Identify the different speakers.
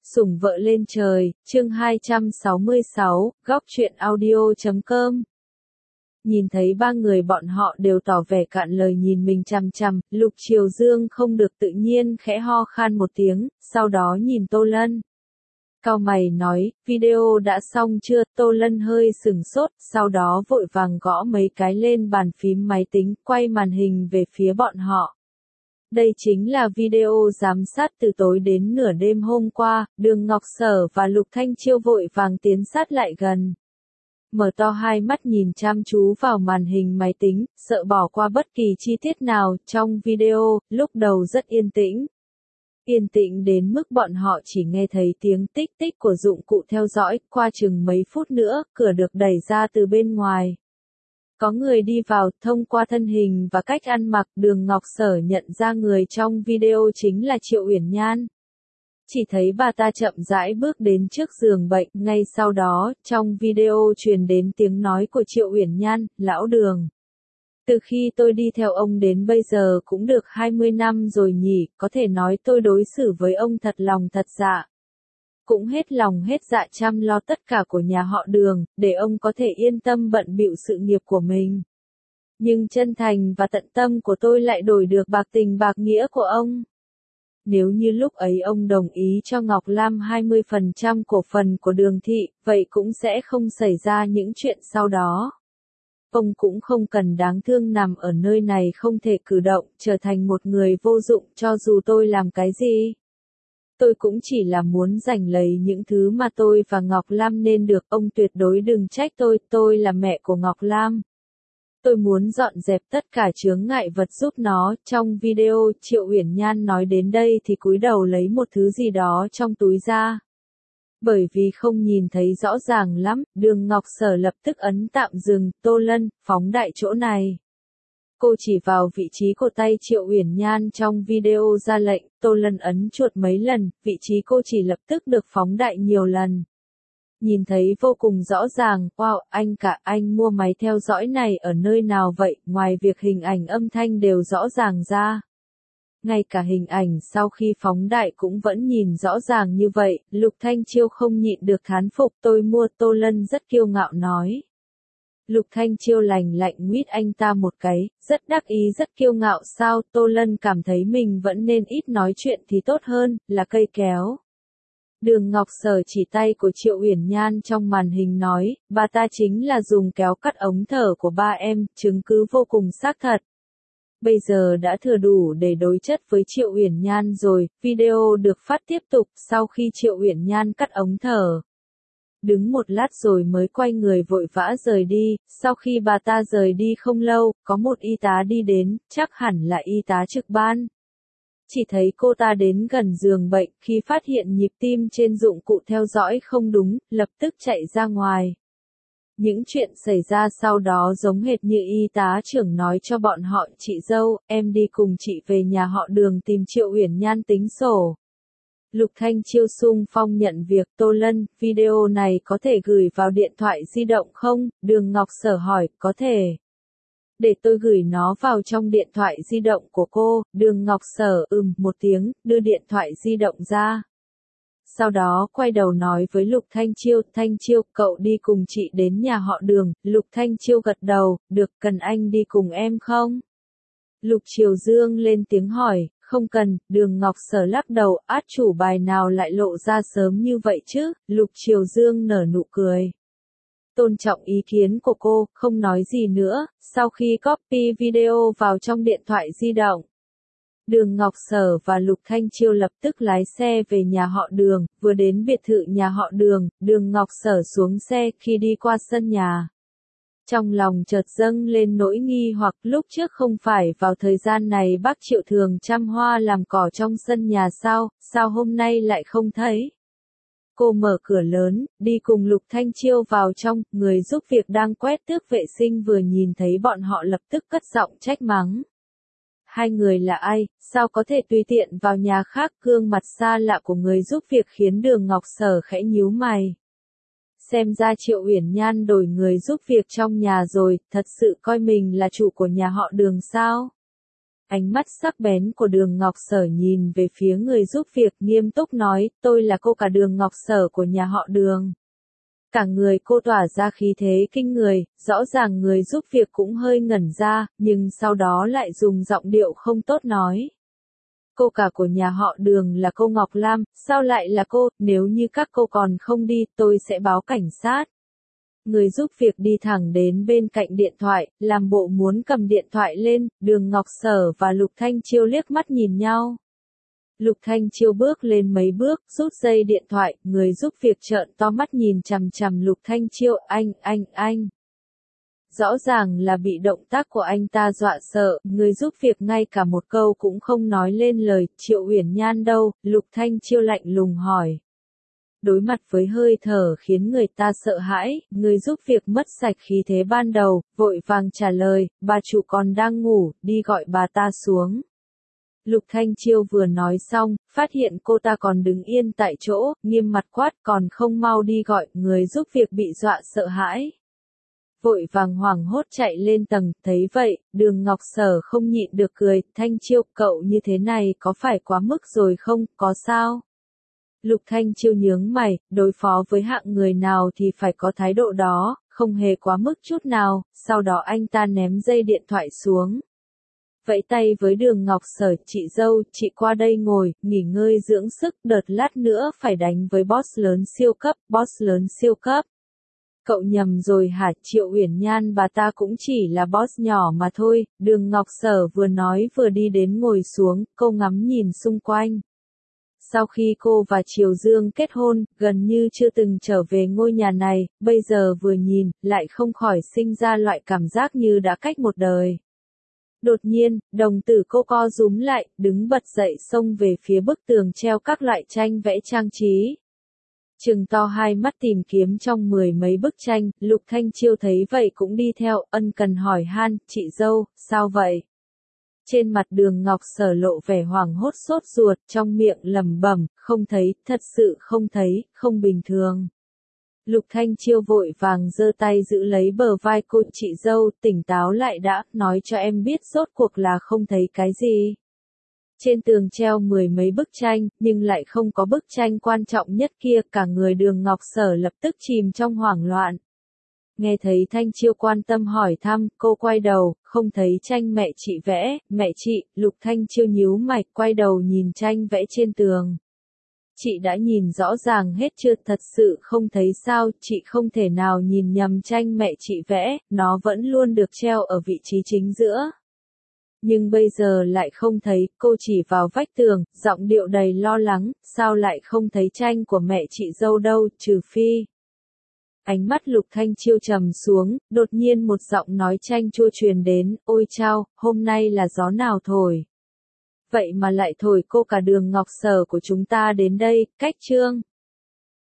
Speaker 1: Sủng vợ lên trời, chương 266, góc truyện audio.com. Nhìn thấy ba người bọn họ đều tỏ vẻ cạn lời nhìn mình chằm chằm, Lục Triều Dương không được tự nhiên khẽ ho khan một tiếng, sau đó nhìn Tô Lân. Cau mày nói, video đã xong chưa? Tô Lân hơi sửng sốt, sau đó vội vàng gõ mấy cái lên bàn phím máy tính, quay màn hình về phía bọn họ. Đây chính là video giám sát từ tối đến nửa đêm hôm qua, Đường Ngọc Sở và Lục Thanh Chiêu vội vàng tiến sát lại gần. Mở to hai mắt nhìn chăm chú vào màn hình máy tính, sợ bỏ qua bất kỳ chi tiết nào trong video, lúc đầu rất yên tĩnh. Yên tĩnh đến mức bọn họ chỉ nghe thấy tiếng tích tích của dụng cụ theo dõi, qua chừng mấy phút nữa, cửa được đẩy ra từ bên ngoài. Có người đi vào, thông qua thân hình và cách ăn mặc, Đường Ngọc Sở nhận ra người trong video chính là Triệu Uyển Nhan. Chỉ thấy bà ta chậm rãi bước đến trước giường bệnh, ngay sau đó, trong video truyền đến tiếng nói của Triệu Uyển Nhan, lão Đường. Từ khi tôi đi theo ông đến bây giờ cũng được 20 năm rồi nhỉ, có thể nói tôi đối xử với ông thật lòng thật dạ. Cũng hết lòng hết dạ chăm lo tất cả của nhà họ Đường, để ông có thể yên tâm bận bịu sự nghiệp của mình. Nhưng chân thành và tận tâm của tôi lại đổi được bạc tình bạc nghĩa của ông. Nếu như lúc ấy ông đồng ý cho Ngọc Lam 20% cổ phần của Đường thị, vậy cũng sẽ không xảy ra những chuyện sau đó. Ông cũng không cần đáng thương nằm ở nơi này không thể cử động, trở thành một người vô dụng cho dù tôi làm cái gì. Tôi cũng chỉ là muốn giành lấy những thứ mà tôi và Ngọc Lam nên được, ông tuyệt đối đừng trách tôi là mẹ của Ngọc Lam. Tôi muốn dọn dẹp tất cả chướng ngại vật giúp nó. Trong video, Triệu Uyển Nhan nói đến đây thì cúi đầu lấy một thứ gì đó trong túi ra. Bởi vì không nhìn thấy rõ ràng lắm, Đường Ngọc Sở lập tức ấn tạm dừng, Tô Lân, phóng đại chỗ này. Cô chỉ vào vị trí của tay Triệu Uyển Nhan trong video ra lệnh, Tô Lân ấn chuột mấy lần, vị trí cô chỉ lập tức được phóng đại nhiều lần. Nhìn thấy vô cùng rõ ràng, wow, anh mua máy theo dõi này ở nơi nào vậy, ngoài việc hình ảnh âm thanh đều rõ ràng ra. Ngay cả hình ảnh sau khi phóng đại cũng vẫn nhìn rõ ràng như vậy, Lục Thanh Chiêu không nhịn được thán phục, tôi mua, Tô Lân rất kiêu ngạo nói. Lục Thanh Chiêu lạnh lạnh nguyết anh ta một cái, rất đắc ý rất kiêu ngạo sao, Tô Lân cảm thấy mình vẫn nên ít nói chuyện thì tốt hơn, là cây kéo. Đường Ngọc Sở chỉ tay của Triệu Uyển Nhan trong màn hình nói, bà ta chính là dùng kéo cắt ống thở của ba em, chứng cứ vô cùng xác thật. Bây giờ đã thừa đủ để đối chất với Triệu Uyển Nhan rồi, video được phát tiếp tục sau khi Triệu Uyển Nhan cắt ống thở. Đứng một lát rồi mới quay người vội vã rời đi, sau khi bà ta rời đi không lâu, có một y tá đi đến, chắc hẳn là y tá trực ban. Chỉ thấy cô ta đến gần giường bệnh, khi phát hiện nhịp tim trên dụng cụ theo dõi không đúng, lập tức chạy ra ngoài. Những chuyện xảy ra sau đó giống hệt như y tá trưởng nói cho bọn họ, chị dâu, em đi cùng chị về nhà họ Đường tìm Triệu Uyển Nhan tính sổ. Lục Thanh Chiêu xung phong nhận việc, Tô Lân, video này có thể gửi vào điện thoại di động không? Đường Ngọc Sở hỏi, có thể. Để tôi gửi nó vào trong điện thoại di động của cô, Đường Ngọc Sở một tiếng, đưa điện thoại di động ra. Sau đó quay đầu nói với Lục Thanh Chiêu, cậu đi cùng chị đến nhà họ Đường, Lục Thanh Chiêu gật đầu, được, cần anh đi cùng em không? Lục Triều Dương lên tiếng hỏi, không cần, Đường Ngọc Sở lắc đầu, át chủ bài nào lại lộ ra sớm như vậy chứ, Lục Triều Dương nở nụ cười. Tôn trọng ý kiến của cô, không nói gì nữa, sau khi copy video vào trong điện thoại di động. Đường Ngọc Sở và Lục Thanh Chiêu lập tức lái xe về nhà họ Đường, vừa đến biệt thự nhà họ Đường, Đường Ngọc Sở xuống xe, khi đi qua sân nhà. Trong lòng chợt dâng lên nỗi nghi hoặc lúc trước không phải vào thời gian này bác Triệu thường chăm hoa làm cỏ trong sân nhà sao hôm nay lại không thấy. Cô mở cửa lớn, đi cùng Lục Thanh Chiêu vào trong, người giúp việc đang quét tước vệ sinh vừa nhìn thấy bọn họ lập tức cất giọng trách mắng. Hai người là ai, sao có thể tùy tiện vào nhà khác, gương mặt xa lạ của người giúp việc khiến Đường Ngọc Sở khẽ nhíu mày. Xem ra Triệu Uyển Nhan đổi người giúp việc trong nhà rồi, thật sự coi mình là chủ của nhà họ Đường sao? Ánh mắt sắc bén của Đường Ngọc Sở nhìn về phía người giúp việc, nghiêm túc nói, tôi là cô cả Đường Ngọc Sở của nhà họ Đường. Cả người cô tỏa ra khí thế kinh người, rõ ràng người giúp việc cũng hơi ngẩn ra, nhưng sau đó lại dùng giọng điệu không tốt nói. Cô cả của nhà họ Đường là cô Ngọc Lam, sao lại là cô, nếu như các cô còn không đi, tôi sẽ báo cảnh sát. Người giúp việc đi thẳng đến bên cạnh điện thoại, làm bộ muốn cầm điện thoại lên, Đường Ngọc Sở và Lục Thanh Chiêu liếc mắt nhìn nhau. Lục Thanh Chiêu bước lên mấy bước, rút dây điện thoại, người giúp việc trợn to mắt nhìn chằm chằm Lục Thanh Chiêu, anh. Rõ ràng là bị động tác của anh ta dọa sợ, người giúp việc ngay cả một câu cũng không nói lên lời, Triệu Uyển Nhan đâu, Lục Thanh Chiêu lạnh lùng hỏi. Đối mặt với hơi thở khiến người ta sợ hãi, người giúp việc mất sạch khí thế ban đầu, vội vàng trả lời, bà chủ còn đang ngủ, đi gọi bà ta xuống. Lục Thanh Chiêu vừa nói xong, phát hiện cô ta còn đứng yên tại chỗ, nghiêm mặt quát còn không mau đi gọi, người giúp việc bị dọa sợ hãi. Vội vàng hoảng hốt chạy lên tầng, thấy vậy, Đường Ngọc Sở không nhịn được cười, Thanh Chiêu, cậu như thế này có phải quá mức rồi không, có sao? Lục Thanh Chiêu nhướng mày, đối phó với hạng người nào thì phải có thái độ đó, không hề quá mức chút nào, sau đó anh ta ném dây điện thoại xuống. Vẫy tay với Đường Ngọc Sở, chị dâu, chị qua đây ngồi, nghỉ ngơi dưỡng sức, đợt lát nữa phải đánh với boss lớn siêu cấp. Cậu nhầm rồi hả, Triệu Uyển Nhan bà ta cũng chỉ là boss nhỏ mà thôi, Đường Ngọc Sở vừa nói vừa đi đến ngồi xuống, cô ngắm nhìn xung quanh. Sau khi cô và Triều Dương kết hôn, gần như chưa từng trở về ngôi nhà này, bây giờ vừa nhìn, lại không khỏi sinh ra loại cảm giác như đã cách một đời. Đột nhiên, đồng tử cô co rúm lại, đứng bật dậy xông về phía bức tường treo các loại tranh vẽ trang trí. Trừng to hai mắt tìm kiếm trong mười mấy bức tranh, Lục Thanh Chiêu thấy vậy cũng đi theo, ân cần hỏi han, chị dâu, sao vậy? Trên mặt Đường Ngọc Sở lộ vẻ hoảng hốt sốt ruột, trong miệng lẩm bẩm, không thấy, thật sự không thấy, không bình thường. Lục Thanh Chiêu vội vàng giơ tay giữ lấy bờ vai cô, chị dâu, tỉnh táo lại đã, nói cho em biết rốt cuộc là không thấy cái gì. Trên tường treo mười mấy bức tranh, nhưng lại không có bức tranh quan trọng nhất kia, cả người Đường Ngọc Sở lập tức chìm trong hoảng loạn. Nghe thấy Thanh Chiêu quan tâm hỏi thăm, cô quay đầu, không thấy tranh mẹ chị vẽ, mẹ chị, Lục Thanh Chiêu nhíu mày, quay đầu nhìn tranh vẽ trên tường. Chị đã nhìn rõ ràng hết chưa, thật sự không thấy sao, chị không thể nào nhìn nhầm tranh mẹ chị vẽ, nó vẫn luôn được treo ở vị trí chính giữa. Nhưng bây giờ lại không thấy, cô chỉ vào vách tường, giọng điệu đầy lo lắng, sao lại không thấy tranh của mẹ chị dâu đâu, trừ phi. Ánh mắt Lục Thanh Chiêu trầm xuống, đột nhiên một giọng nói chanh chua truyền đến, ôi chao, hôm nay là gió nào thổi. Vậy mà lại thổi cô cả Đường Ngọc Sở của chúng ta đến đây, cách chương.